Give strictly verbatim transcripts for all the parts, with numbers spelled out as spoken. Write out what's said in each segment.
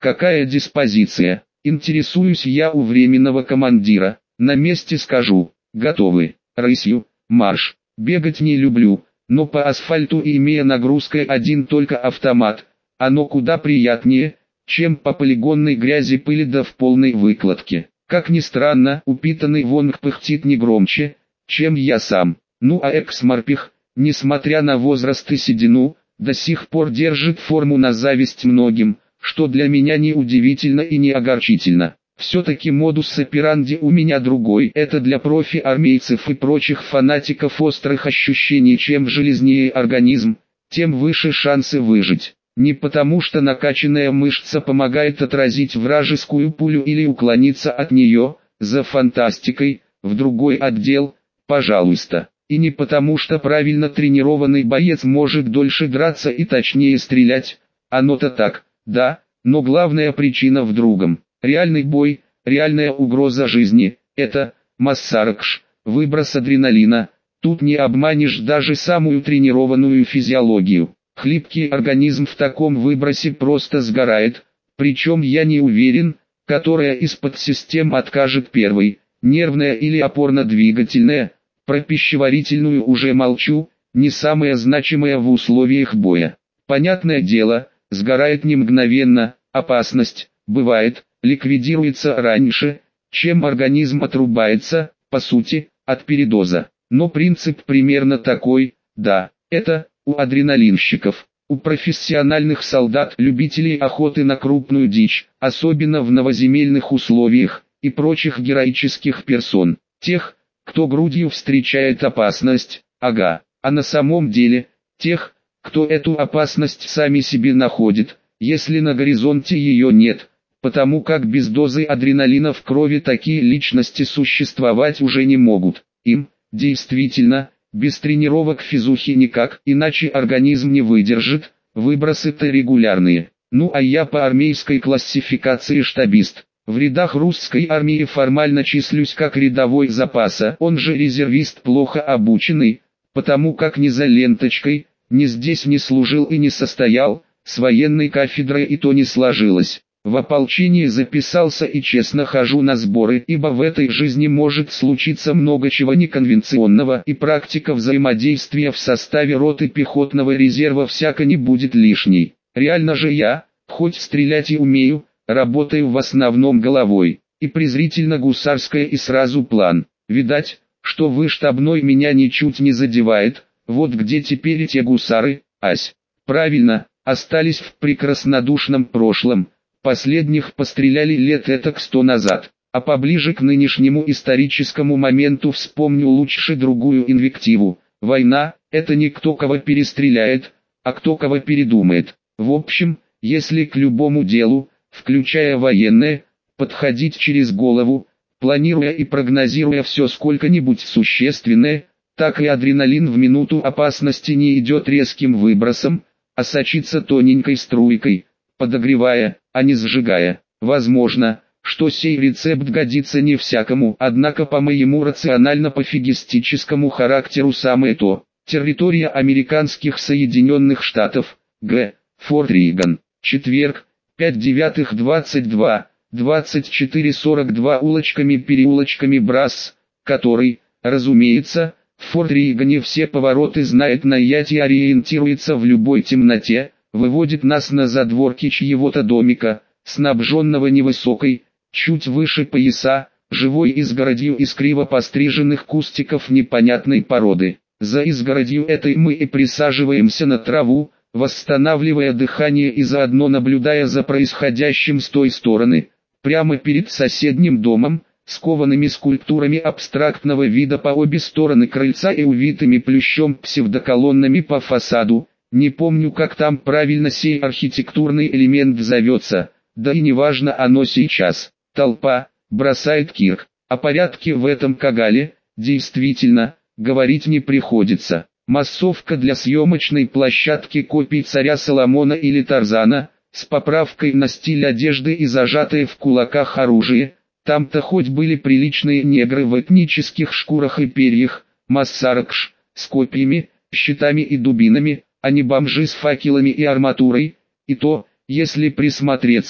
Какая диспозиция? Интересуюсь я у временного командира. На месте скажу. Готовы. Рысью. Марш. Бегать не люблю, но по асфальту, имея нагрузкой один только автомат, оно куда приятнее, чем по полигонной грязи, пыли да в полной выкладке. Как ни странно, упитанный Вонг пыхтит не громче, чем я сам. Ну а экс-морпех, несмотря на возраст и седину, до сих пор держит форму на зависть многим, что для меня не удивительно и не огорчительно. Все-таки модус операнди у меня другой. Это для профи-армейцев и прочих фанатиков острых ощущений. Чем железнее организм, тем выше шансы выжить. Не потому что накачанная мышца помогает отразить вражескую пулю или уклониться от нее, за фантастикой, в другой отдел, пожалуйста. И не потому что правильно тренированный боец может дольше драться и точнее стрелять. Оно-то так, да, но главная причина в другом. Реальный бой, реальная угроза жизни – это массаркш, выброс адреналина. Тут не обманешь даже самую тренированную физиологию. Хлипкий организм в таком выбросе просто сгорает, причем я не уверен, которая из подсистем откажет первой, нервная или опорно-двигательная, про пищеварительную уже молчу, не самая значимая в условиях боя. Понятное дело, сгорает не мгновенно, опасность, бывает, ликвидируется раньше, чем организм отрубается, по сути, от передоза. Но принцип примерно такой, да, это у адреналинщиков, у профессиональных солдат, любителей охоты на крупную дичь, особенно в новоземельных условиях, и прочих героических персон, тех, кто грудью встречает опасность, ага, а на самом деле, тех, кто эту опасность сами себе находит, если на горизонте ее нет. Потому как без дозы адреналина в крови такие личности существовать уже не могут. Им, действительно, без тренировок физухи никак, иначе организм не выдержит, выбросы-то регулярные. Ну а я по армейской классификации штабист. В рядах русской армии формально числюсь как рядовой запаса, он же резервист плохо обученный, потому как ни за ленточкой, ни здесь не служил и не состоял, с военной кафедрой и то не сложилось. В ополчении записался и честно хожу на сборы, ибо в этой жизни может случиться много чего неконвенционного, и практика взаимодействия в составе роты пехотного резерва всяко не будет лишней. Реально же я, хоть стрелять и умею, работаю в основном головой, и презрительно гусарское и сразу план. Видать, что вы штабной меня ничуть не задевает, вот где теперь и те гусары, ась. Правильно, остались в прекраснодушном прошлом. Последних постреляли лет этак сто назад, а поближе к нынешнему историческому моменту вспомню лучше другую инвективу. Война – это не кто кого перестреляет, а кто кого передумает. В общем, если к любому делу, включая военное, подходить через голову, планируя и прогнозируя все сколько-нибудь существенное, так и адреналин в минуту опасности не идет резким выбросом, а сочится тоненькой струйкой, подогревая, а не сжигая. Возможно, что сей рецепт годится не всякому, однако по моему рационально-пофигистическому характеру самое то. Территория американских Соединенных Штатов, Г. Форт Риган. Четверг, пять девятых двадцать два, двадцать четыре сорок два улочками-переулочками Брасс, который, разумеется, в Форт Ригане все повороты знает наизусть и ориентируется в любой темноте, выводит нас на задворки чьего-то домика, снабженного невысокой, чуть выше пояса, живой изгородью из криво постриженных кустиков непонятной породы. За изгородью этой мы и присаживаемся на траву, восстанавливая дыхание и заодно наблюдая за происходящим с той стороны, прямо перед соседним домом, скованными скульптурами абстрактного вида по обе стороны крыльца и увитыми плющом псевдоколоннами по фасаду. Не помню, как там правильно сей архитектурный элемент зовется, да и неважно оно сейчас. Толпа, бросает Кирк. О порядке в этом кагале, действительно, говорить не приходится. Массовка для съемочной площадки копий царя Соломона или Тарзана, с поправкой на стиль одежды и зажатые в кулаках оружие. Там-то хоть были приличные негры в этнических шкурах и перьях, массаркш, с копьями, щитами и дубинами, а не бомжи с факелами и арматурой, и то, если присмотреться,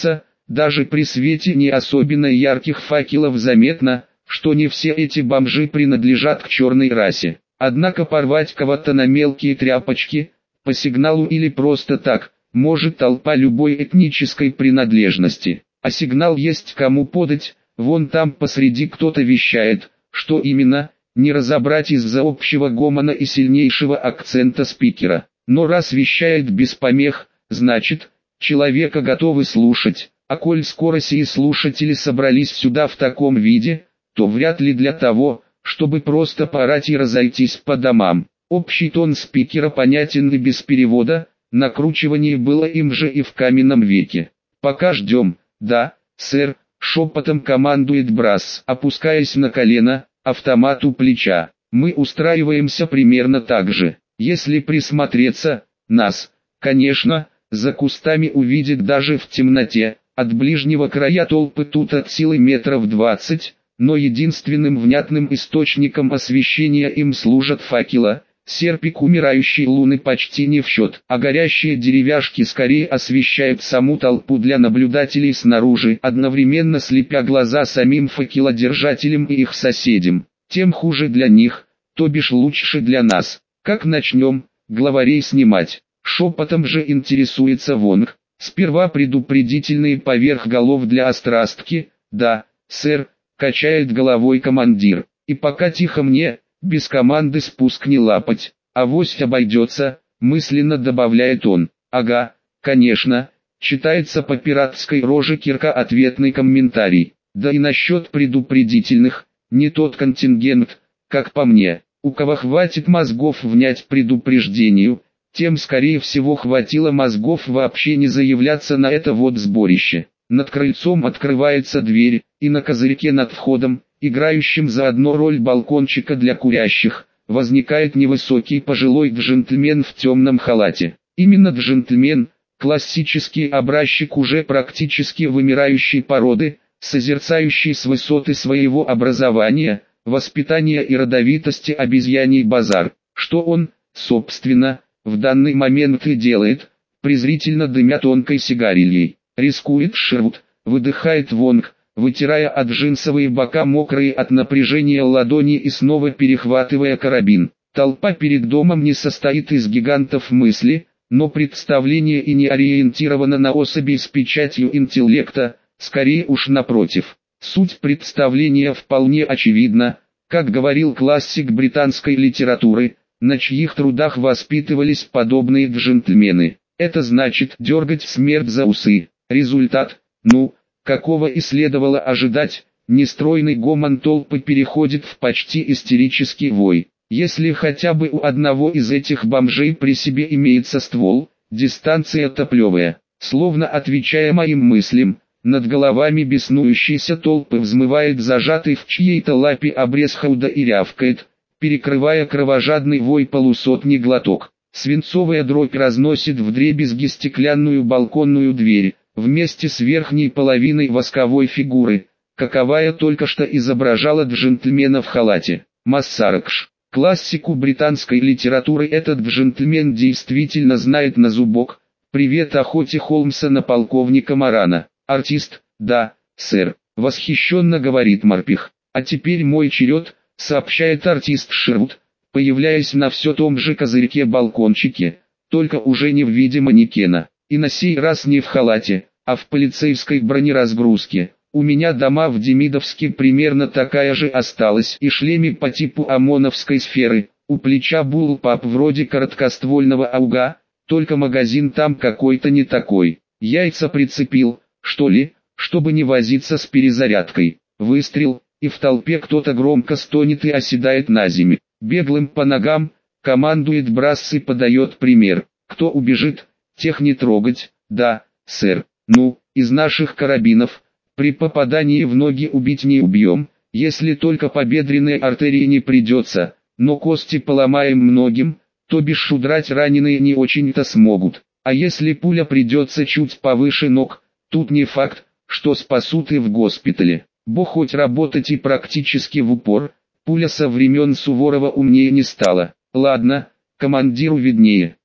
Даже при свете не особенно ярких факелов заметно, что не все эти бомжи принадлежат к черной расе. Однако порвать кого-то на мелкие тряпочки, по сигналу или просто так, может толпа любой этнической принадлежности. А сигнал есть кому подать, вон там посреди кто-то вещает, что именно, не разобрать из-за общего гомона и сильнейшего акцента спикера. Но раз вещает без помех, значит, человека готовы слушать. А коль скоро сии слушатели собрались сюда в таком виде, то вряд ли для того, чтобы просто поорать и разойтись по домам. Общий тон спикера понятен и без перевода, накручивание было им же и в каменном веке. «Пока ждем, да, сэр», — шепотом командует Брас, опускаясь на колено, автомат у плеча. «Мы устраиваемся примерно так же. Если присмотреться, нас, конечно, за кустами увидят даже в темноте. От ближнего края толпы тут от силы метров двадцать, но единственным внятным источником освещения им служат факела. Серпик умирающей луны почти не в счет, а горящие деревяшки скорее освещают саму толпу для наблюдателей снаружи, одновременно слепя глаза самим факелодержателям и их соседям. Тем хуже для них, то бишь лучше для нас. Как начнем, главарей снимать? Шепотом же интересуется Вонг. Сперва предупредительные поверх голов для острастки. «Да, сэр», — качает головой командир. «И пока тихо мне, без команды спуск не лапать, авось обойдется», — мысленно добавляет он. «Ага, конечно», — читается по пиратской роже Кирка ответный комментарий. «Да и насчет предупредительных, не тот контингент, как по мне. У кого хватит мозгов внять предупреждению, тем скорее всего хватило мозгов вообще не заявляться на это вот сборище». Над крыльцом открывается дверь, и на козырьке над входом, играющим заодно роль балкончика для курящих, возникает невысокий пожилой джентльмен в темном халате. Именно джентльмен, классический образчик уже практически вымирающей породы, созерцающий с высоты своего образования, воспитания и родовитости обезьяний базар. Что он, собственно, в данный момент и делает, презрительно дымя тонкой сигарильей. «Рискует Шервуд», выдыхает Вонг, вытирая от джинсовые бока мокрые от напряжения ладони и снова перехватывая карабин. Толпа перед домом не состоит из гигантов мысли, но представление и не ориентировано на особей с печатью интеллекта, скорее уж напротив. Суть представления вполне очевидна, как говорил классик британской литературы, на чьих трудах воспитывались подобные джентльмены. Это значит дергать смерть за усы. Результат, ну, какого и следовало ожидать, нестройный гомон толпы переходит в почти истерический вой. Если хотя бы у одного из этих бомжей при себе имеется ствол, дистанция-то плевая. Словно отвечая моим мыслям, над головами беснующейся толпы взмывает зажатый в чьей-то лапе обрез хауда и рявкает, перекрывая кровожадный вой полусотни глоток. Свинцовая дробь разносит вдребезги стеклянную балконную дверь, вместе с верхней половиной восковой фигуры, каковая только что изображала джентльмена в халате. Массаракш. Классику британской литературы этот джентльмен действительно знает на зубок. Привет охоте Холмса на полковника Морана. Артист, да, сэр, восхищенно говорит Морпех. А теперь мой черед, сообщает артист Шервуд, появляясь на все том же козырьке-балкончике, только уже не в виде манекена. И на сей раз не в халате, а в полицейской бронеразгрузке. У меня дома в Демидовске примерно такая же осталась и шлеме по типу ОМОНовской сферы. У плеча буллпап вроде короткоствольного ауга, только магазин там какой-то не такой. Яйца прицепил, что ли, чтобы не возиться с перезарядкой. Выстрел, и в толпе кто-то громко стонет и оседает на землю. Беглым по ногам, командует Брасс и подает пример. Кто убежит, тех не трогать. Да, сэр. Ну, из наших карабинов, при попадании в ноги убить не убьем, если только по бедренной артерии не придется, но кости поломаем многим, то бишь удрать раненые не очень-то смогут. А если пуля придется чуть повыше ног, тут не факт, что спасут и в госпитале. Бо хоть работать и практически в упор, пуля со времен Суворова умнее не стала. Ладно, командиру виднее.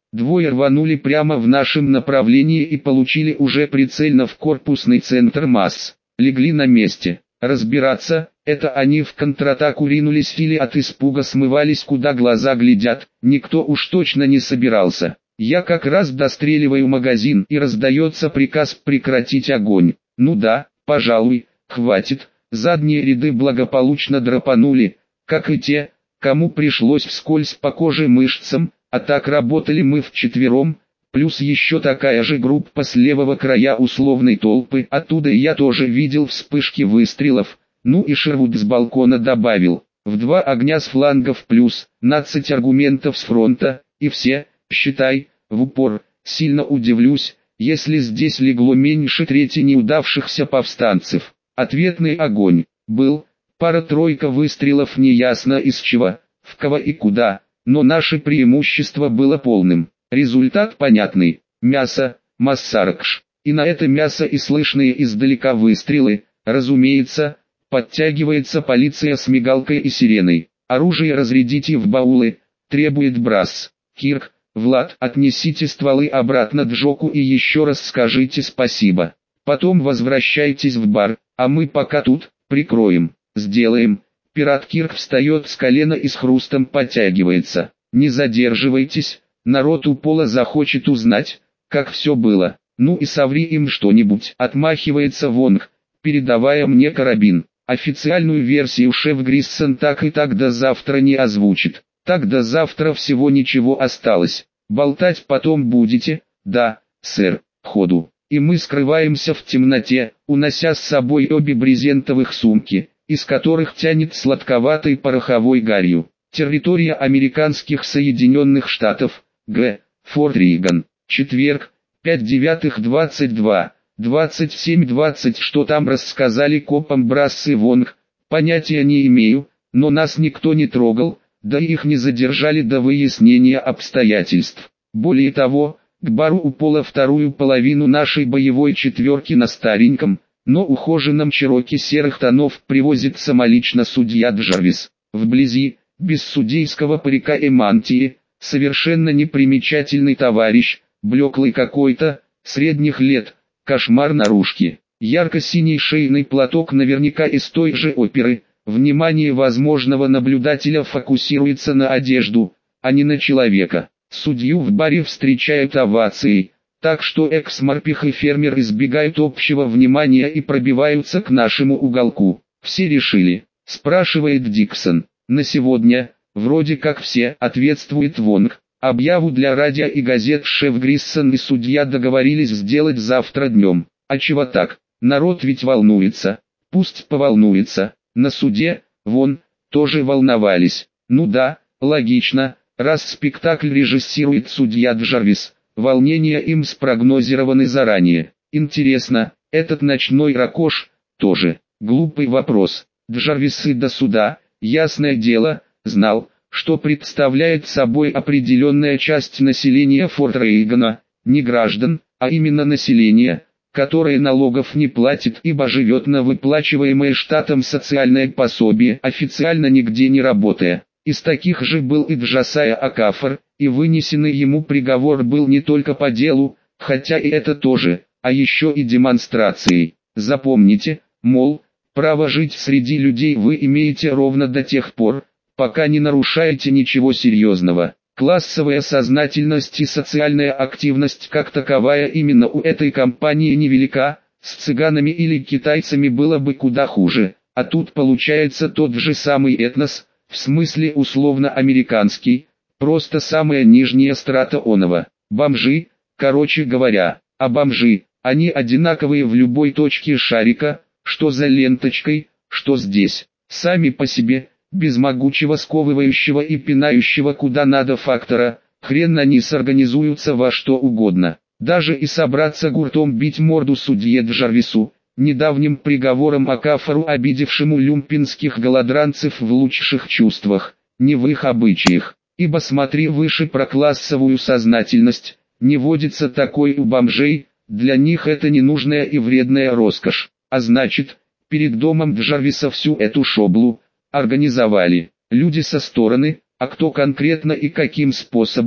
Двое рванули прямо в нашем направлении и получили уже прицельно в корпусный центр масс. Легли на месте. Разбираться, это они в контратаку ринулись или от испуга смывались куда глаза глядят, никто уж точно не собирался. Я как раз достреливаю магазин и раздается приказ прекратить огонь. Ну да, пожалуй, хватит. Задние ряды благополучно драпанули, как и те, кому пришлось вскользь по коже мышцам, а так работали мы вчетвером, плюс еще такая же группа с левого края условной толпы, оттуда я тоже видел вспышки выстрелов, ну и Шервуд с балкона добавил, в два огня с флангов плюс, нацать аргументов с фронта, и все, считай, в упор, сильно удивлюсь, если здесь легло меньше трети неудавшихся повстанцев. Ответный огонь был, пара-тройка выстрелов неясно из чего, в кого и куда, но наше преимущество было полным. Результат понятный, мясо, массаркш, и на это мясо и слышные издалека выстрелы, разумеется, подтягивается полиция с мигалкой и сиреной. Оружие разрядите в баулы, требует Брас. Кирк, Влад, отнесите стволы обратно Джоку и еще раз скажите спасибо. Потом возвращайтесь в бар, а мы пока тут, прикроем, сделаем. Пират Кирк встает с колена и с хрустом подтягивается. Не задерживайтесь, народ у пола захочет узнать, как все было. Ну и соври им что-нибудь. Отмахивается Вонг, передавая мне карабин. Официальную версию шеф Гриссон так и так до завтра не озвучит. Так до завтра всего ничего осталось. Болтать потом будете? Да, сэр, ходу. И мы скрываемся в темноте, унося с собой обе брезентовых сумки, из которых тянет сладковатой пороховой гарью. Территория американских Соединенных Штатов, Г. Форт Риган. Четверг, пять девятых двадцать два, двадцать семь двадцать. Что там рассказали копам Брасс и Вонг, понятия не имею, но нас никто не трогал, да и их не задержали до выяснения обстоятельств. Более того, к бару у пола вторую половину нашей боевой четверки на стареньком, но ухоженном чероки серых тонов привозит самолично судья Джарвис. Вблизи, без судейского парика и мантии, совершенно непримечательный товарищ, блеклый какой-то, средних лет, кошмар наружки. Ярко-синий шейный платок наверняка из той же оперы. Внимание возможного наблюдателя фокусируется на одежду, а не на человека. Судью в баре встречают овацией, так что экс-морпех и фермер избегают общего внимания и пробиваются к нашему уголку. «Все решили?» – спрашивает Диксон. «На сегодня, вроде как все», – ответствует Вонг. Объяву для радио и газет шеф Гриссон и судья договорились сделать завтра днем. А чего так? Народ ведь волнуется. Пусть поволнуется. На суде, вон, тоже волновались. Ну да, логично. Раз спектакль режиссирует судья Джарвис, волнения им спрогнозированы заранее. Интересно, этот ночной ракош, тоже, глупый вопрос. Джарвис и до суда, ясное дело, знал, что представляет собой определенная часть населения Форт Рейгана, не граждан, а именно население, которое налогов не платит, ибо живет на выплачиваемое штатом социальное пособие, официально нигде не работая. Из таких же был и Джасая Акафор, и вынесенный ему приговор был не только по делу, хотя и это тоже, а еще и демонстрацией. Запомните, мол, право жить среди людей вы имеете ровно до тех пор, пока не нарушаете ничего серьезного. Классовая сознательность и социальная активность как таковая именно у этой компании невелика, с цыганами или китайцами было бы куда хуже, а тут получается тот же самый этнос, в смысле условно-американский, просто самая нижняя страта оного. Бомжи, короче говоря, а бомжи, они одинаковые в любой точке шарика, что за ленточкой, что здесь, сами по себе, без могучего сковывающего и пинающего куда надо фактора, хрен они сорганизуются во что угодно. Даже и собраться гуртом бить морду судье Джарвису, недавним приговором Акафору, обидевшему люмпинских голодранцев в лучших чувствах, не в их обычаях, ибо смотри выше про классовую сознательность, не водится такой у бомжей, для них это ненужная и вредная роскошь, а значит, перед домом Джарвиса всю эту шоблу организовали люди со стороны, а кто конкретно и каким способом,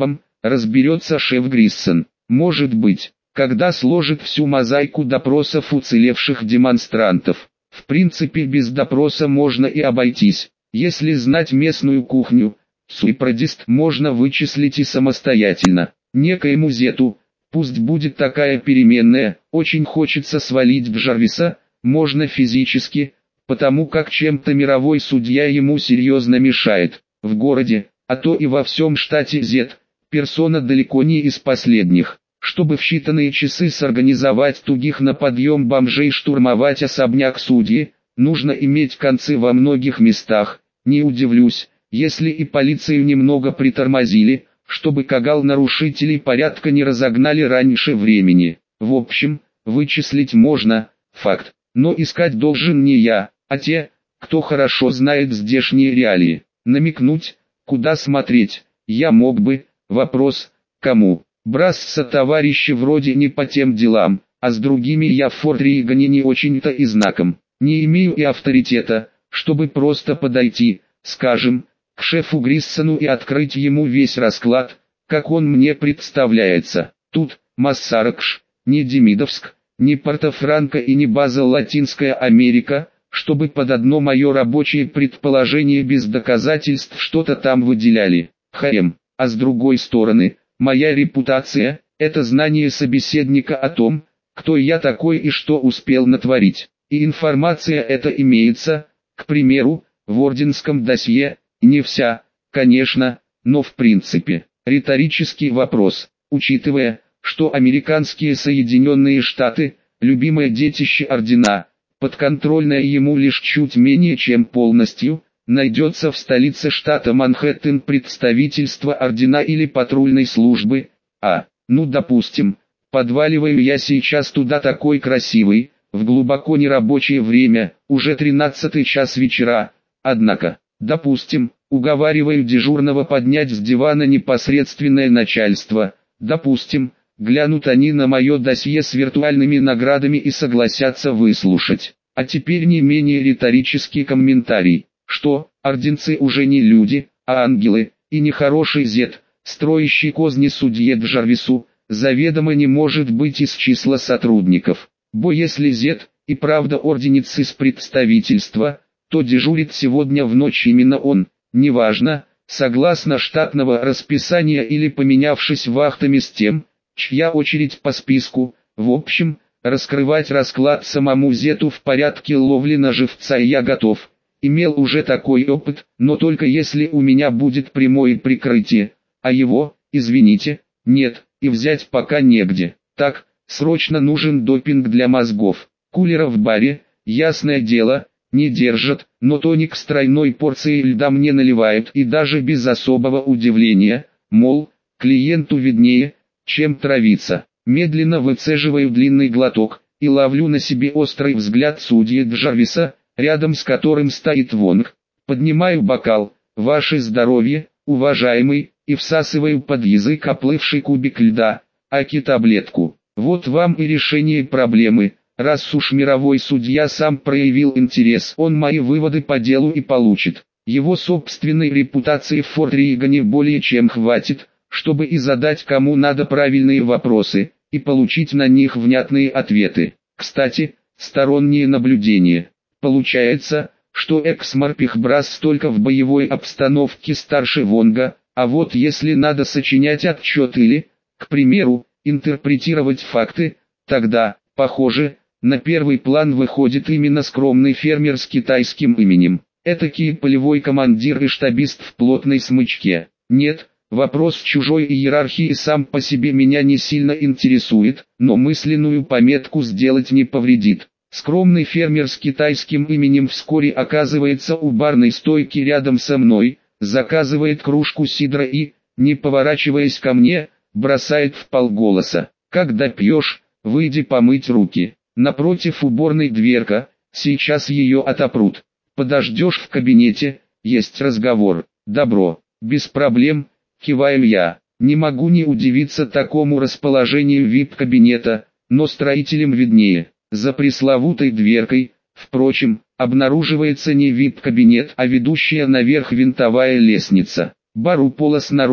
разберется шеф Гриссон. Может быть, когда сложит всю мозаику допросов уцелевших демонстрантов. В принципе, без допроса можно и обойтись. Если знать местную кухню, суипродист можно вычислить и самостоятельно. Некоему Зету, пусть будет такая переменная, очень хочется свалить в Джарвиса, можно физически, потому как чем-то мировой судья ему серьезно мешает. В городе, а то и во всем штате Зет, персона далеко не из последних. Чтобы в считанные часы сорганизовать тугих на подъем бомжей, штурмовать особняк судьи, нужно иметь концы во многих местах. Не удивлюсь, если и полицию немного притормозили, чтобы кагал нарушителей порядка не разогнали раньше времени. В общем, вычислить можно, факт, но искать должен не я, а те, кто хорошо знает здешние реалии. Намекнуть, куда смотреть, я мог бы, вопрос, кому. Брасса товарищи вроде не по тем делам, а с другими я в Форт Ригане не очень-то и знаком. Не имею и авторитета, чтобы просто подойти, скажем, к шефу Гриссону и открыть ему весь расклад, как он мне представляется. Тут, Массаракш, не Демидовск, не Порто-Франко и не база Латинская Америка, чтобы под одно мое рабочее предположение без доказательств что-то там выделяли. Хм, а с другой стороны, моя репутация – это знание собеседника о том, кто я такой и что успел натворить. И информация эта имеется, к примеру, в орденском досье, не вся, конечно, но в принципе. Риторический вопрос, учитывая, что американские Соединенные Штаты, любимое детище ордена, подконтрольное ему лишь чуть менее чем полностью, найдется в столице штата Манхэттен представительство ордена или патрульной службы, а, ну допустим, подваливаю я сейчас туда такой красивый, в глубоко нерабочее время, уже тринадцатый час вечера, однако, допустим, уговариваю дежурного поднять с дивана непосредственное начальство, допустим, глянут они на мое досье с виртуальными наградами и согласятся выслушать. А теперь не менее риторический комментарий. Что, орденцы уже не люди, а ангелы, и нехороший Зет, строящий козни судье Джарвису, заведомо не может быть из числа сотрудников. Бо если Зет, и правда орденец из представительства, то дежурит сегодня в ночь именно он, неважно, согласно штатного расписания или поменявшись вахтами с тем, чья очередь по списку. В общем, раскрывать расклад самому Зету в порядке ловли на живца я готов. Имел уже такой опыт, но только если у меня будет прямое прикрытие, а его, извините, нет, и взять пока негде. Так, срочно нужен допинг для мозгов. Кулера в баре, ясное дело, не держат, но тоник с тройной порцией льда мне наливают и даже без особого удивления, мол, клиенту виднее, чем травиться. Медленно выцеживаю длинный глоток и ловлю на себе острый взгляд судьи Джарвиса, рядом с которым стоит Вонг. Поднимаю бокал, ваше здоровье, уважаемый, и всасываю под язык оплывший кубик льда, аки таблетку. Вот вам и решение проблемы. Раз уж мировой судья сам проявил интерес, он мои выводы по делу и получит. Его собственной репутации в Форт Ригане более чем хватит, чтобы и задать кому надо правильные вопросы, и получить на них внятные ответы. Кстати, сторонние наблюдения. Получается, что экс-морпех Брасс только в боевой обстановке старше Вонга, а вот если надо сочинять отчет или, к примеру, интерпретировать факты, тогда, похоже, на первый план выходит именно скромный фермер с китайским именем. Этакий полевой командир и штабист в плотной смычке. Нет, вопрос чужой иерархии сам по себе меня не сильно интересует, но мысленную пометку сделать не повредит. Скромный фермер с китайским именем вскоре оказывается у барной стойки рядом со мной, заказывает кружку сидра и, не поворачиваясь ко мне, бросает вполголоса: «Как допьешь, выйди помыть руки». Напротив уборной дверка, сейчас ее отопрут. Подождешь в кабинете, есть разговор. Добро, без проблем, киваю я. Не могу не удивиться такому расположению вип-кабинета, но строителям виднее. За пресловутой дверкой, впрочем, обнаруживается не вип-кабинет, а ведущая наверх винтовая лестница. Бар у пола снаружи,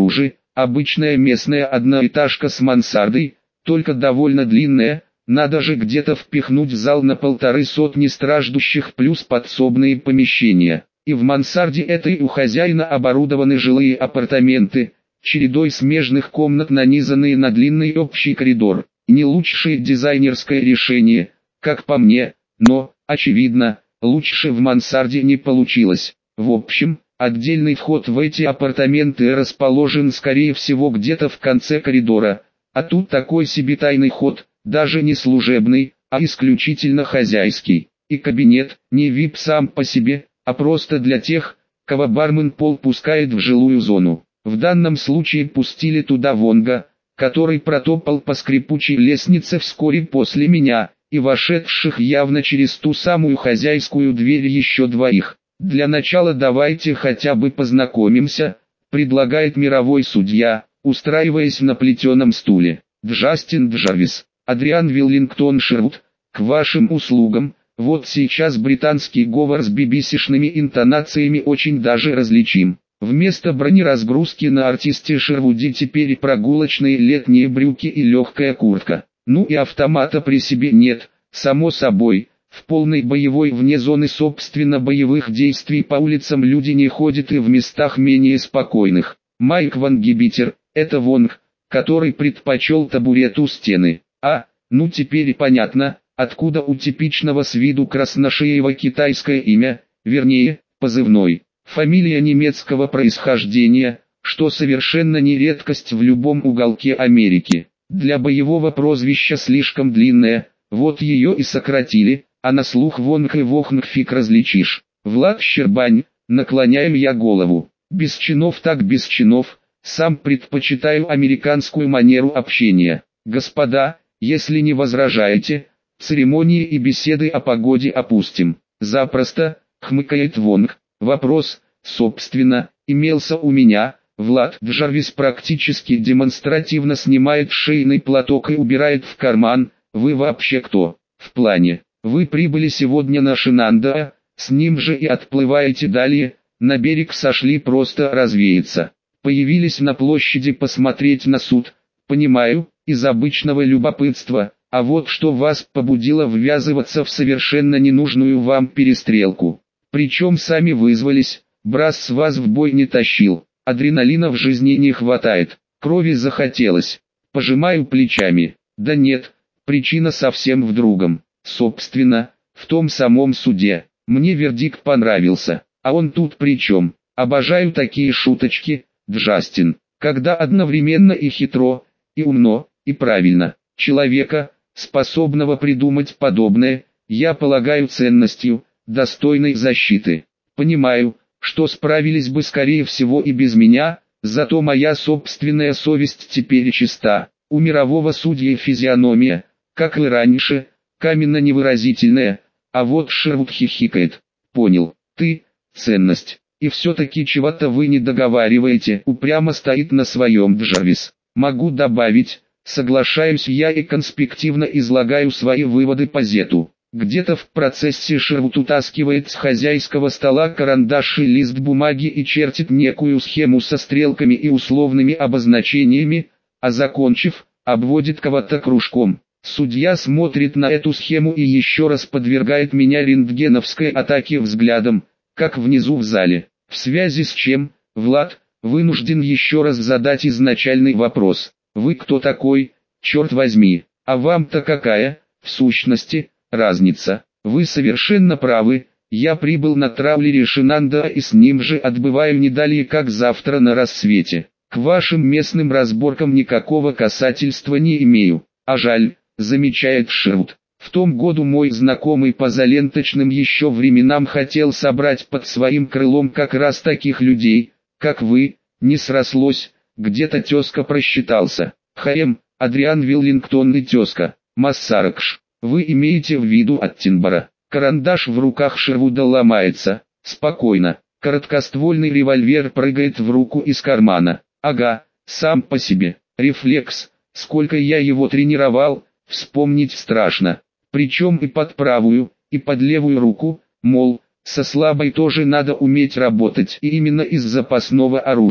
обычная местная одноэтажка с мансардой, только довольно длинная, надо же где-то впихнуть зал на полторы сотни страждущих плюс подсобные помещения. И в мансарде этой у хозяина оборудованы жилые апартаменты, чередой смежных комнат, нанизанные на длинный общий коридор. Не лучшее дизайнерское решение, как по мне, но, очевидно, лучше в мансарде не получилось. В общем, отдельный вход в эти апартаменты расположен скорее всего где-то в конце коридора, а тут такой себе тайный ход, даже не служебный, а исключительно хозяйский. И кабинет, не ви ай пи сам по себе, а просто для тех, кого бармен Пол пускает в жилую зону. В данном случае пустили туда Вонга, который протопал по скрипучей лестнице вскоре после меня, и вошедших явно через ту самую хозяйскую дверь еще двоих. «Для начала давайте хотя бы познакомимся», — предлагает мировой судья, устраиваясь на плетеном стуле. «Джастин Джарвис, Адриан Виллингтон Шервуд, к вашим услугам». Вот сейчас британский говор с би би си-шными интонациями очень даже различим. Вместо бронеразгрузки на артисте Шервуде теперь прогулочные летние брюки и легкая куртка. Ну и автомата при себе нет, само собой. В полной боевой вне зоны собственно боевых действий по улицам люди не ходят и в местах менее спокойных. Майк Ван Гибитер, это Вонг, который предпочел табурет у стены. А, ну теперь понятно, откуда у типичного с виду красношеего китайское имя, вернее, позывной. Фамилия немецкого происхождения, что совершенно не редкость в любом уголке Америки. Для боевого прозвища слишком длинная, вот ее и сократили, а на слух Вонг и Вохнг фиг различишь. Влад Щербань, наклоняю я голову. Без чинов так без чинов, сам предпочитаю американскую манеру общения. Господа, если не возражаете, церемонии и беседы о погоде опустим. Запросто, хмыкает Вонг. Вопрос, собственно, имелся у меня. Влад Джарвис практически демонстративно снимает шейный платок и убирает в карман. Вы вообще кто? В плане, вы прибыли сегодня на Шинандаа, с ним же и отплываете далее, на берег сошли просто развеяться. Появились на площади посмотреть на суд, понимаю, из обычного любопытства, а вот что вас побудило ввязываться в совершенно ненужную вам перестрелку. Причем сами вызвались, Брас вас в бой не тащил, адреналина в жизни не хватает, крови захотелось. Пожимаю плечами, да нет, причина совсем в другом. Собственно, в том самом суде, мне вердикт понравился, а он тут при чем? Обожаю такие шуточки, Джастин, когда одновременно и хитро, и умно, и правильно. Человека, способного придумать подобное, я полагаю ценностью, достойной защиты. Понимаю, что справились бы скорее всего и без меня, зато моя собственная совесть теперь чиста. У мирового судьи физиономия, как и раньше, каменно-невыразительная, а вот Шервуд хихикает. Понял, ты, ценность, и все-таки чего-то вы не договариваете, упрямо стоит на своем Джарвис. Могу добавить, соглашаюсь я и конспективно излагаю свои выводы по зету. Где-то в процессе Шервуд утаскивает с хозяйского стола карандаш и лист бумаги и чертит некую схему со стрелками и условными обозначениями, а закончив, обводит кого-то кружком. Судья смотрит на эту схему и еще раз подвергает меня рентгеновской атаке взглядом, как внизу в зале. В связи с чем, Влад, вынужден еще раз задать изначальный вопрос. Вы кто такой, черт возьми, а вам-то какая, в сущности, разница? Вы совершенно правы, я прибыл на траулере Шинандаа и с ним же отбываю не далее как завтра на рассвете. К вашим местным разборкам никакого касательства не имею, а жаль, замечает Шервуд. В том году мой знакомый по заленточным еще временам хотел собрать под своим крылом как раз таких людей, как вы, не срослось, где-то тезка просчитался. Хаем, Адриан Виллингтон и тезка, Массаракш. Вы имеете в виду Аттенбора? Карандаш в руках Шервуда ломается. Спокойно. Короткоствольный револьвер прыгает в руку из кармана. Ага, сам по себе. Рефлекс. Сколько я его тренировал, вспомнить страшно. Причем и под правую, и под левую руку, мол, со слабой тоже надо уметь работать и именно из запасного оружия.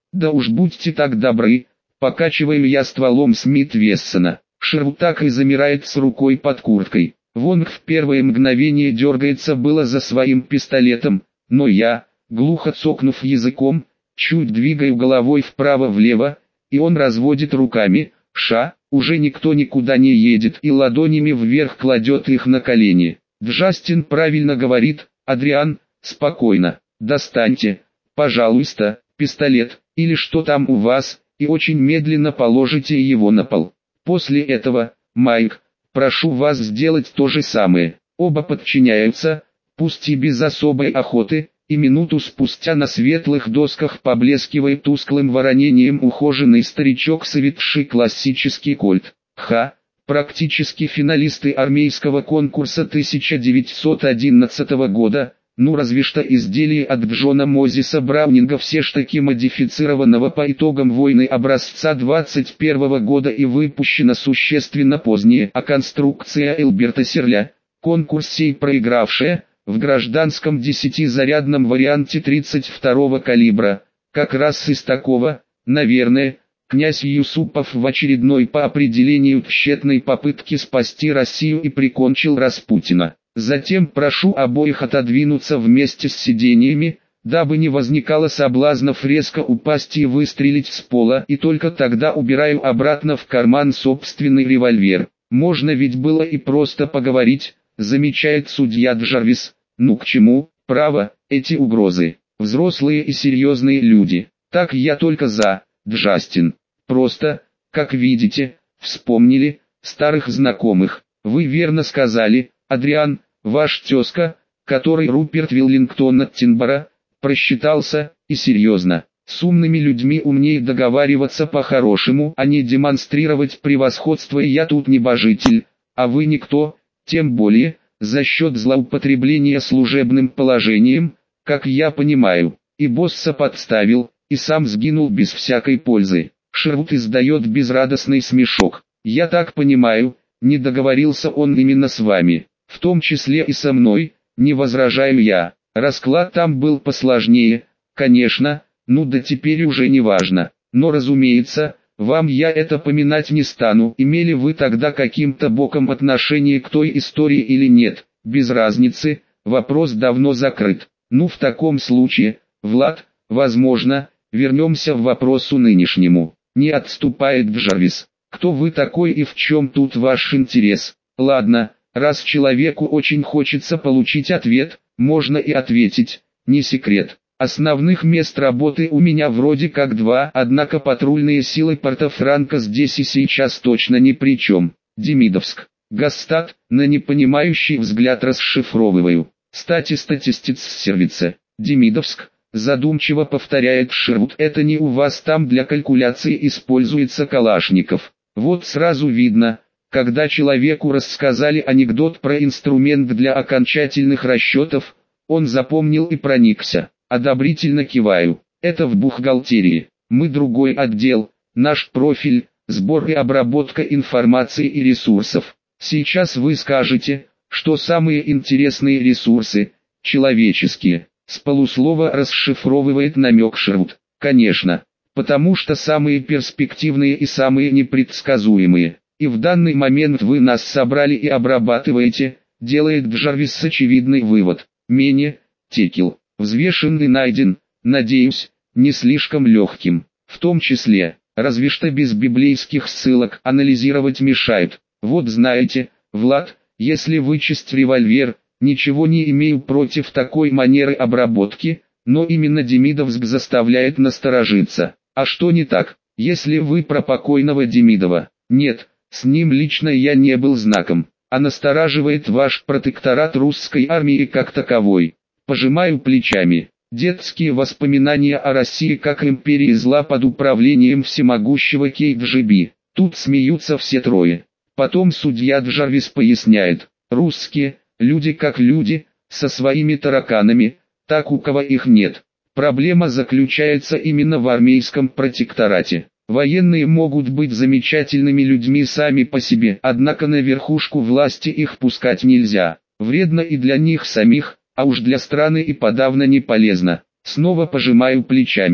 Да уж будьте так добры, покачиваю я стволом Смит-Вессона. Шервуд так и замирает с рукой под курткой. Вонг в первое мгновение дергается было за своим пистолетом, но я, глухо цокнув языком, чуть двигаю головой вправо-влево, и он разводит руками, ша, уже никто никуда не едет и ладонями вверх кладет их на колени. Джастин правильно говорит, Адриан, спокойно, достаньте, пожалуйста, пистолет, или что там у вас, и очень медленно положите его на пол. После этого, Майк, прошу вас сделать то же самое. Оба подчиняются, пусть и без особой охоты, и минуту спустя на светлых досках поблескивает тусклым воронением ухоженный старичок, советший классический кольт. Ха, практически финалисты армейского конкурса тысяча девятьсот одиннадцатого года, ну разве что изделие от Джона Мозиса Браунинга все-таки модифицированного по итогам войны образца двадцать первого года и выпущена существенно позднее, а конструкция Элберта Серля, конкурс сей проигравшая, в гражданском десятизарядном варианте тридцать второго калибра, как раз из такого, наверное, князь Юсупов в очередной по определению тщетной попытке спасти Россию и прикончил Распутина. Затем прошу обоих отодвинуться вместе с сиденьями, дабы не возникало соблазнов резко упасть и выстрелить с пола, и только тогда убираю обратно в карман собственный револьвер. Можно ведь было и просто поговорить, замечает судья Джарвис. Ну к чему, право, эти угрозы, взрослые и серьезные люди. Так я только за, Джастин. Просто, как видите, вспомнили старых знакомых. Вы верно сказали, Адриан, ваш тезка, который Руперт Виллингтон Аттенбора, просчитался, и серьезно. С умными людьми умнее договариваться по-хорошему, а не демонстрировать превосходство. И я тут небожитель, а вы никто, тем более, за счет злоупотребления служебным положением, как я понимаю. И босса подставил, и сам сгинул без всякой пользы. Шервуд издает безрадостный смешок. Я так понимаю, не договорился он именно с вами, в том числе и со мной, не возражаю я. Расклад там был посложнее, конечно, ну да теперь уже не важно. Но разумеется, вам я это поминать не стану. Имели вы тогда каким-то боком отношение к той истории или нет, без разницы, вопрос давно закрыт. Ну в таком случае, Влад, возможно, вернемся к вопросу нынешнему. Не отступает Джарвис. Кто вы такой и в чем тут ваш интерес? Ладно, раз человеку очень хочется получить ответ, можно и ответить, не секрет. Основных мест работы у меня вроде как два, однако патрульные силы Порто-Франко здесь и сейчас точно ни при чем. Демидовск. Гастат, на непонимающий взгляд расшифровываю. Стати статистиц сервице. Демидовск. Задумчиво повторяет Шервуд. Это не у вас там для калькуляции используется Калашников. Вот сразу видно, когда человеку рассказали анекдот про инструмент для окончательных расчетов, он запомнил и проникся. Одобрительно киваю. Это в бухгалтерии. Мы другой отдел, наш профиль, сбор и обработка информации и ресурсов. Сейчас вы скажете, что самые интересные ресурсы, человеческие. С полуслова расшифровывает намек Шервуд. Конечно, потому что самые перспективные и самые непредсказуемые. И в данный момент вы нас собрали и обрабатываете, делает Джарвис очевидный вывод. Менее, Текил, взвешенный найден, надеюсь, не слишком легким. В том числе, разве что без библейских ссылок анализировать мешают. Вот знаете, Влад, если вычесть револьвер, ничего не имею против такой манеры обработки, но именно Демидовск заставляет насторожиться. А что не так, если вы про покойного Демидова? Нет, с ним лично я не был знаком, а настораживает ваш протекторат русской армии как таковой. Пожимаю плечами. Детские воспоминания о России как империи зла под управлением всемогущего кей джи би. Тут смеются все трое. Потом судья Джарвис поясняет. Русские, люди как люди, со своими тараканами, так у кого их нет. Проблема заключается именно в армейском протекторате. Военные могут быть замечательными людьми сами по себе, однако на верхушку власти их пускать нельзя. Вредно и для них самих, а уж для страны и подавно не полезно. Снова пожимаю плечами.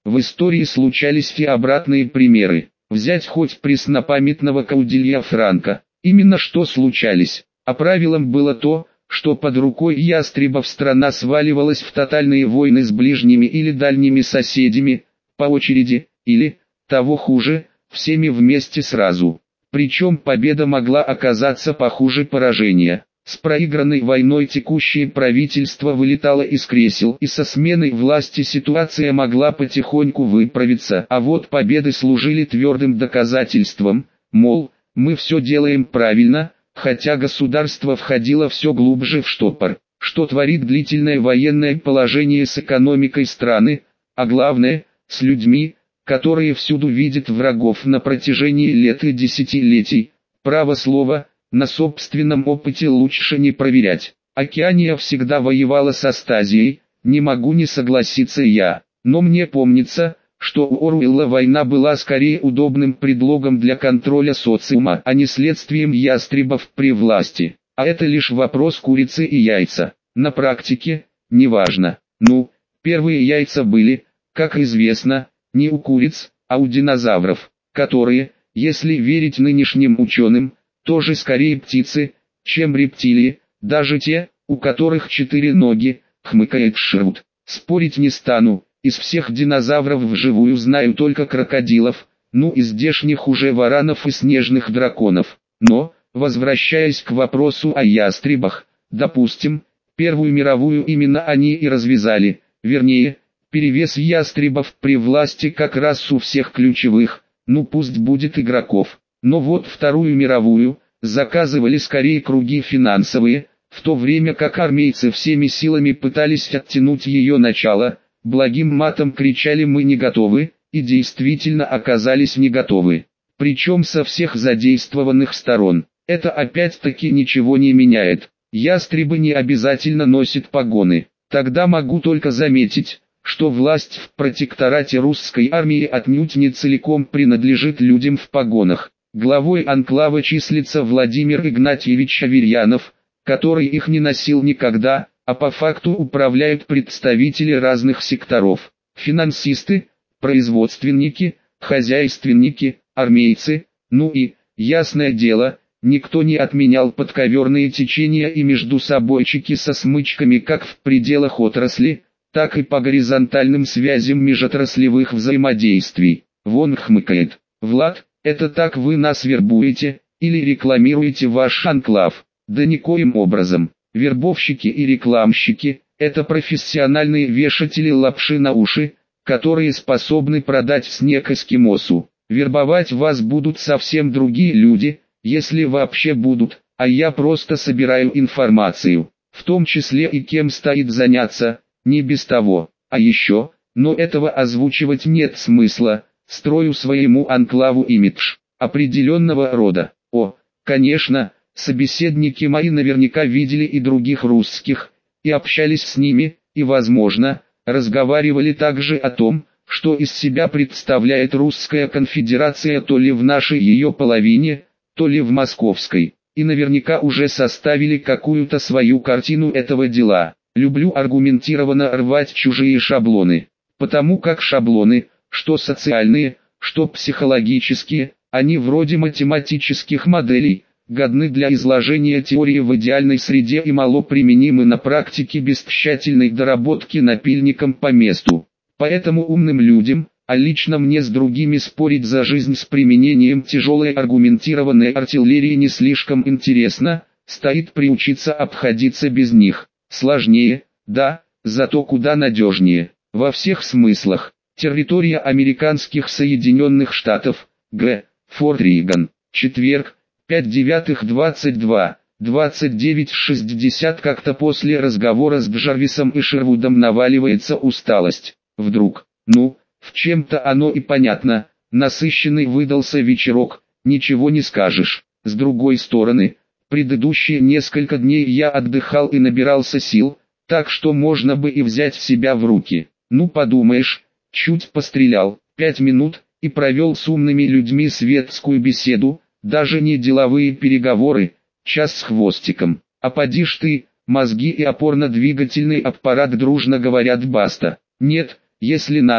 В истории случались и обратные примеры. Взять хоть преснопамятного Каудилья Франка. Именно что случались. А правилом было то, что под рукой ястребов страна сваливалась в тотальные войны с ближними или дальними соседями, по очереди, или, того хуже, всеми вместе сразу. Причем победа могла оказаться похуже поражения. С проигранной войной текущее правительство вылетало из кресел, и со сменой власти ситуация могла потихоньку выправиться, а вот победы служили твердым доказательством, мол, мы все делаем правильно, хотя государство входило все глубже в штопор. Что творит длительное военное положение с экономикой страны, а главное, с людьми, которые всюду видят врагов на протяжении лет и десятилетий. Право слово, на собственном опыте лучше не проверять. Океания всегда воевала с Астазией, не могу не согласиться я, но мне помнится, что у Оруэлла война была скорее удобным предлогом для контроля социума, а не следствием ястребов при власти. А это лишь вопрос курицы и яйца. На практике, неважно. Ну, первые яйца были, как известно, не у куриц, а у динозавров, которые, если верить нынешним ученым, тоже скорее птицы, чем рептилии, даже те, у которых четыре ноги, хмыкает Шрут. Спорить не стану, из всех динозавров вживую знаю только крокодилов, ну и здешних уже варанов и снежных драконов. Но, возвращаясь к вопросу о ястребах, допустим, Первую мировую именно они и развязали, вернее, перевес ястребов при власти как раз у всех ключевых, ну пусть будет игроков. Но вот Вторую мировую, заказывали скорее круги финансовые, в то время как армейцы всеми силами пытались оттянуть ее начало, благим матом кричали «мы не готовы», и действительно оказались не готовы. Причем со всех задействованных сторон. Это опять-таки ничего не меняет. Ястребы не обязательно носят погоны. Тогда могу только заметить, что власть в протекторате русской армии отнюдь не целиком принадлежит людям в погонах. Главой анклава числится Владимир Игнатьевич Аверьянов, который их не носил никогда, а по факту управляют представители разных секторов. Финансисты, производственники, хозяйственники, армейцы, ну и, ясное дело, никто не отменял подковерные течения и междусобойчики со смычками как в пределах отрасли, так и по горизонтальным связям межотраслевых взаимодействий. Вон хмыкает. Влад, это так вы нас вербуете, или рекламируете ваш анклав? Да никоим образом. Вербовщики и рекламщики – это профессиональные вешатели лапши на уши, которые способны продать снег эскимосу. Вербовать вас будут совсем другие люди, если вообще будут, а я просто собираю информацию, в том числе и кем стоит заняться, не без того. А еще, но этого озвучивать нет смысла, строю своему анклаву имидж определенного рода. О, конечно, собеседники мои наверняка видели и других русских, и общались с ними, и, возможно, разговаривали также о том, что из себя представляет Русская конфедерация то ли в нашей ее половине, то ли в московской, и наверняка уже составили какую-то свою картину этого дела. Люблю аргументированно рвать чужие шаблоны, потому как шаблоны, что социальные, что психологические, они вроде математических моделей, годны для изложения теории в идеальной среде и мало применимы на практике без тщательной доработки напильником по месту. Поэтому умным людям, а лично мне с другими спорить за жизнь с применением тяжелой аргументированной артиллерии не слишком интересно, стоит приучиться обходиться без них. Сложнее, да, зато куда надежнее. Во всех смыслах. Территория американских Соединенных Штатов, Г. Форт Риган. Четверг, пять девятых двадцать два, двадцать девять шестьдесят. Как-то после разговора с Джарвисом и Шервудом наваливается усталость. Вдруг, ну, в чем-то оно и понятно, насыщенный выдался вечерок, ничего не скажешь. С другой стороны, предыдущие несколько дней я отдыхал и набирался сил, так что можно бы и взять себя в руки. Ну подумаешь, чуть пострелял, пять минут, и провел с умными людьми светскую беседу, даже не деловые переговоры, час с хвостиком. А поди ж ты, мозги и опорно-двигательный аппарат дружно говорят баста. Нет, если надо,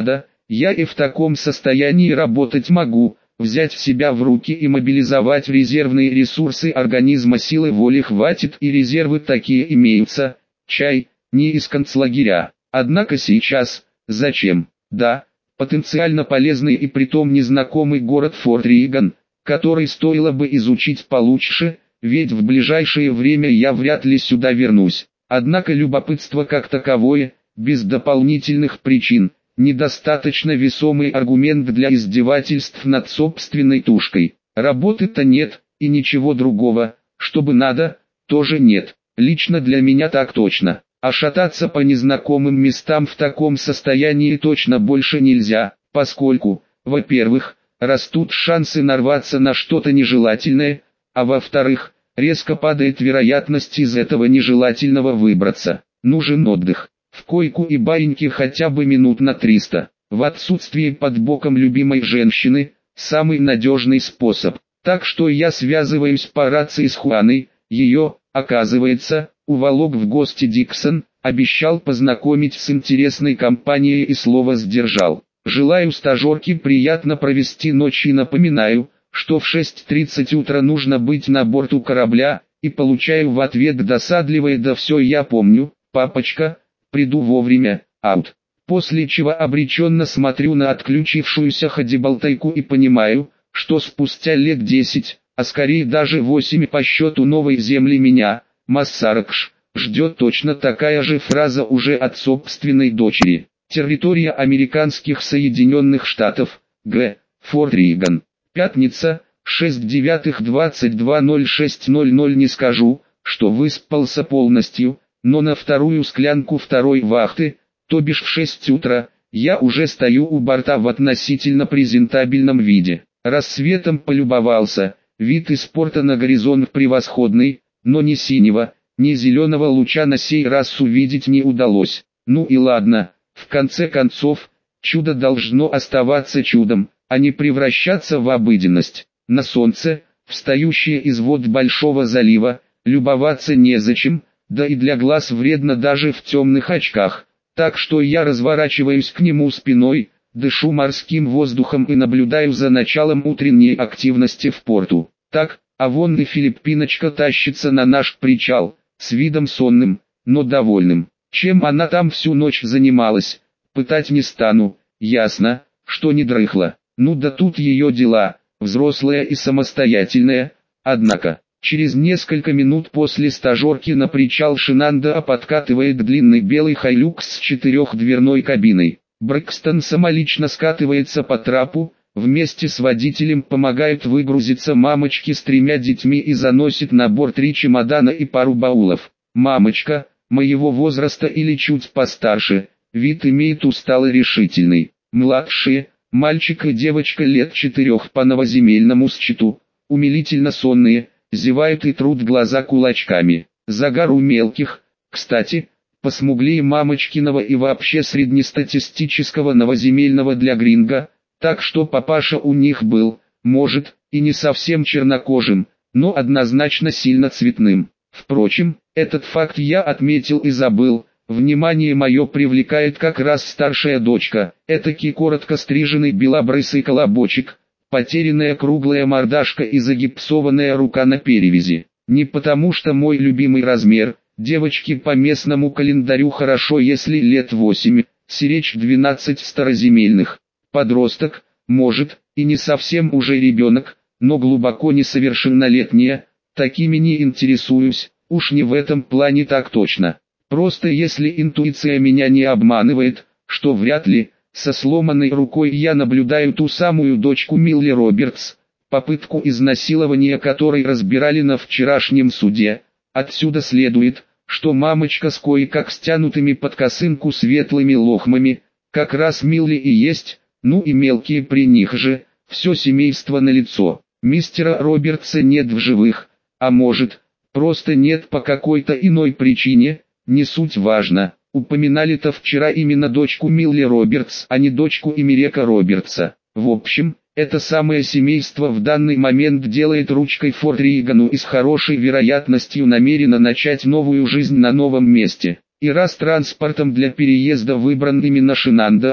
Я и в таком состоянии работать могу, взять себя в руки и мобилизовать резервные ресурсы организма, силы воли хватит и резервы такие имеются, чай, не из концлагеря. Однако сейчас, зачем? Да, потенциально полезный и притом незнакомый город Форт Риган, который стоило бы изучить получше, ведь в ближайшее время я вряд ли сюда вернусь. Однако любопытство как таковое, без дополнительных причин, недостаточно весомый аргумент для издевательств над собственной тушкой. Работы-то нет, и ничего другого, чтобы надо, тоже нет. Лично для меня так точно. А шататься по незнакомым местам в таком состоянии точно больше нельзя, поскольку, во-первых, растут шансы нарваться на что-то нежелательное, а во-вторых, резко падает вероятность из этого нежелательного выбраться. Нужен отдых. В койку и баиньки хотя бы минут на триста. В отсутствие под боком любимой женщины, самый надежный способ. Так что я связываюсь по рации с Хуаной, ее, оказывается, уволок в гости Диксон, обещал познакомить с интересной компанией и слово сдержал. Желаю стажерке приятно провести ночь и напоминаю, что в шесть тридцать утра нужно быть на борту корабля, и получаю в ответ досадливое «да все я помню, папочка, приду вовремя, аут». После чего обреченно смотрю на отключившуюся ходибалтайку и понимаю, что спустя лет десять, а скорее даже восемь по счету новой земли меня, Массаракш, ждет точно такая же фраза уже от собственной дочери. Территория американских Соединенных Штатов, Г. Форт Риган. Пятница, шесть девятых двадцать два ноль шесть ноль ноль. Не скажу, что выспался полностью, но на вторую склянку второй вахты, то бишь в шесть утра, я уже стою у борта в относительно презентабельном виде. Рассветом полюбовался, вид из порта на горизонт превосходный, но ни синего, ни зеленого луча на сей раз увидеть не удалось. Ну и ладно, в конце концов, чудо должно оставаться чудом, а не превращаться в обыденность. На солнце, встающее из вод большого залива, любоваться незачем, да и для глаз вредно даже в темных очках, так что я разворачиваюсь к нему спиной, дышу морским воздухом и наблюдаю за началом утренней активности в порту. Так, а вон и филиппиночка тащится на наш причал, с видом сонным, но довольным. Чем она там всю ночь занималась, пытать не стану, ясно, что не дрыхла. Ну да тут ее дела, взрослая и самостоятельная, однако. Через несколько минут после стажерки на причал Шинанда подкатывает длинный белый хайлюкс с четырехдверной кабиной. Брэкстон самолично скатывается по трапу, вместе с водителем помогают выгрузиться мамочки с тремя детьми и заносит на борт три чемодана и пару баулов. Мамочка, моего возраста или чуть постарше, вид имеет усталый решительный. Младшие, мальчик и девочка лет четырех по новоземельному счету, умилительно сонные, зевают и трут глаза кулачками. Загар у мелких, кстати, посмуглее мамочкиного и вообще среднестатистического новоземельного для гринга, так что папаша у них был, может, и не совсем чернокожим, но однозначно сильно цветным. Впрочем, этот факт я отметил и забыл. Внимание мое привлекает как раз старшая дочка, этакий коротко стриженный белобрысый колобочек, потерянная круглая мордашка и загипсованная рука на перевязи. Не потому что мой любимый размер, девочке по местному календарю хорошо если лет восемь, сиречь двенадцать староземельных. Подросток, может, и не совсем уже ребенок, но глубоко несовершеннолетняя, такими не интересуюсь, уж не в этом плане так точно. Просто если интуиция меня не обманывает, что вряд ли, со сломанной рукой я наблюдаю ту самую дочку Милли Робертс, попытку изнасилования которой разбирали на вчерашнем суде. Отсюда следует, что мамочка с кое-как стянутыми под косынку светлыми лохмами, как раз Милли и есть, ну и мелкие при них же, все семейство налицо. Мистера Робертса нет в живых, а может, просто нет по какой-то иной причине. Не суть важно, упоминали-то вчера именно дочку Милли Робертс, а не дочку Эмерека Робертса. В общем, это самое семейство в данный момент делает ручкой Форт Ригану и с хорошей вероятностью намерено начать новую жизнь на новом месте. И раз транспортом для переезда выбран именно Шинанда,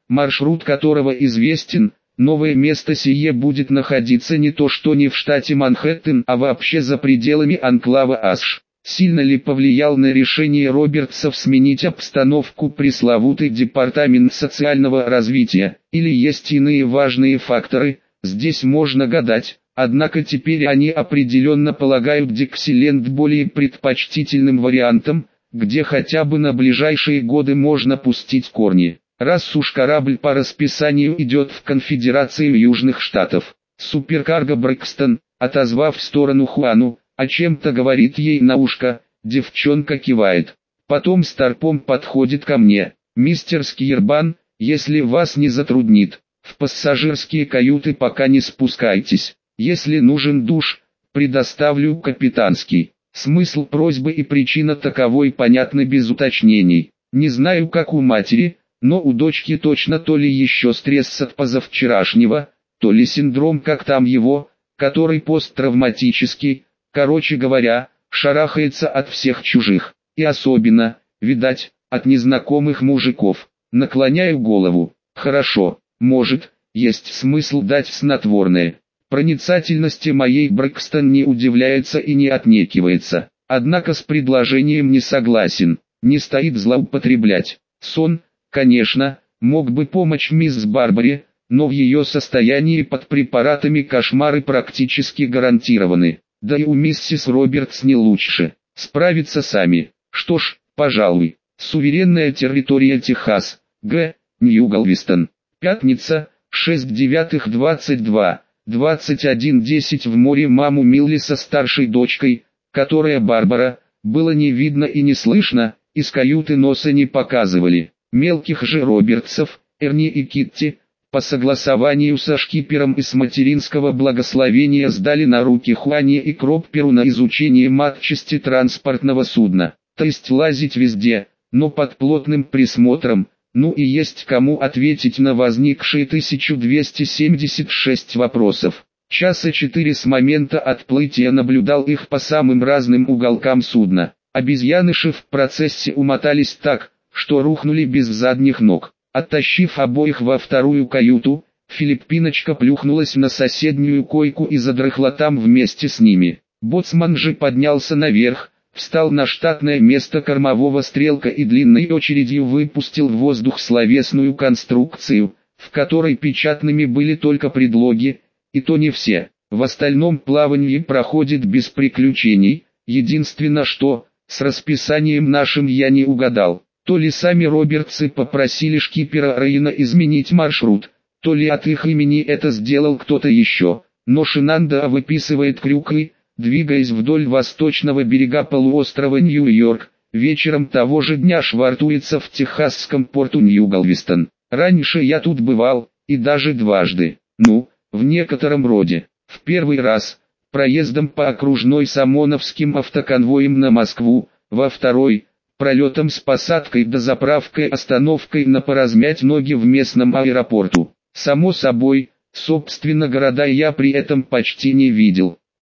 маршрут которого известен. Новое место сие будет находиться не то что не в штате Манхэттен, а вообще за пределами анклава Асш. Сильно ли повлиял на решение Робертсов сменить обстановку пресловутый департамент социального развития, или есть иные важные факторы, здесь можно гадать, однако теперь они определенно полагают Диксиленд более предпочтительным вариантом, где хотя бы на ближайшие годы можно пустить корни. Раз уж корабль по расписанию идет в Конфедерацию Южных Штатов, суперкарго Брэкстон, отозвав в сторону Хуану, о чем-то говорит ей на ушко, девчонка кивает. Потом старпом подходит ко мне. «Мистер Скирбан, если вас не затруднит, в пассажирские каюты пока не спускайтесь. Если нужен душ, предоставлю капитанский». Смысл просьбы и причина таковой понятны без уточнений. Не знаю как у матери, но у дочки точно то ли еще стресс от позавчерашнего, то ли синдром как там его, который посттравматический, короче говоря, шарахается от всех чужих, и особенно, видать, от незнакомых мужиков. Наклоняю голову. Хорошо, может, есть смысл дать снотворное. Проницательности моей Брэкстон не удивляется и не отнекивается, однако с предложением не согласен, не стоит злоупотреблять. Сон, конечно, мог бы помочь мисс Барбаре, но в ее состоянии под препаратами кошмары практически гарантированы. Да и у миссис Робертс не лучше. Справиться сами. Что ж, пожалуй. Суверенная территория Техас. Г. Нью-Галвестон. Пятница, шесть девятых двадцать два, двадцать один десять в море маму Милли со старшей дочкой, которая Барбара, было не видно и не слышно, из каюты носа не показывали. Мелких же Робертсов, Эрни и Китти, по согласованию со шкипером и с материнского благословения сдали на руки Хуане и Кропперу на изучение матчасти транспортного судна, то есть лазить везде, но под плотным присмотром, ну и есть кому ответить на возникшие тысяча двести семьдесят шесть вопросов. Часа четыре с момента отплытия наблюдал их по самым разным уголкам судна. Обезьяныши в процессе умотались так, что рухнули без задних ног. Оттащив обоих во вторую каюту, Филиппиночка плюхнулась на соседнюю койку и задрыхла там вместе с ними. Боцман же поднялся наверх, встал на штатное место кормового стрелка и длинной очередью выпустил в воздух словесную конструкцию, в которой печатными были только предлоги, и то не все. В остальном плавание проходит без приключений, единственное что, с расписанием нашим я не угадал. То ли сами Робертсы попросили шкипера Рейна изменить маршрут, то ли от их имени это сделал кто-то еще, но Шинанда выписывает крюки, двигаясь вдоль восточного берега полуострова Нью-Йорк, вечером того же дня швартуется в техасском порту Нью-Галвестон. Раньше я тут бывал, и даже дважды, ну, в некотором роде. В первый раз, проездом по окружной с ОМОНовским автоконвоем на Москву, во второй – пролетом с посадкой до заправкой остановкой на поразмять ноги в местном аэропорту. Само собой, собственно города я при этом почти не видел.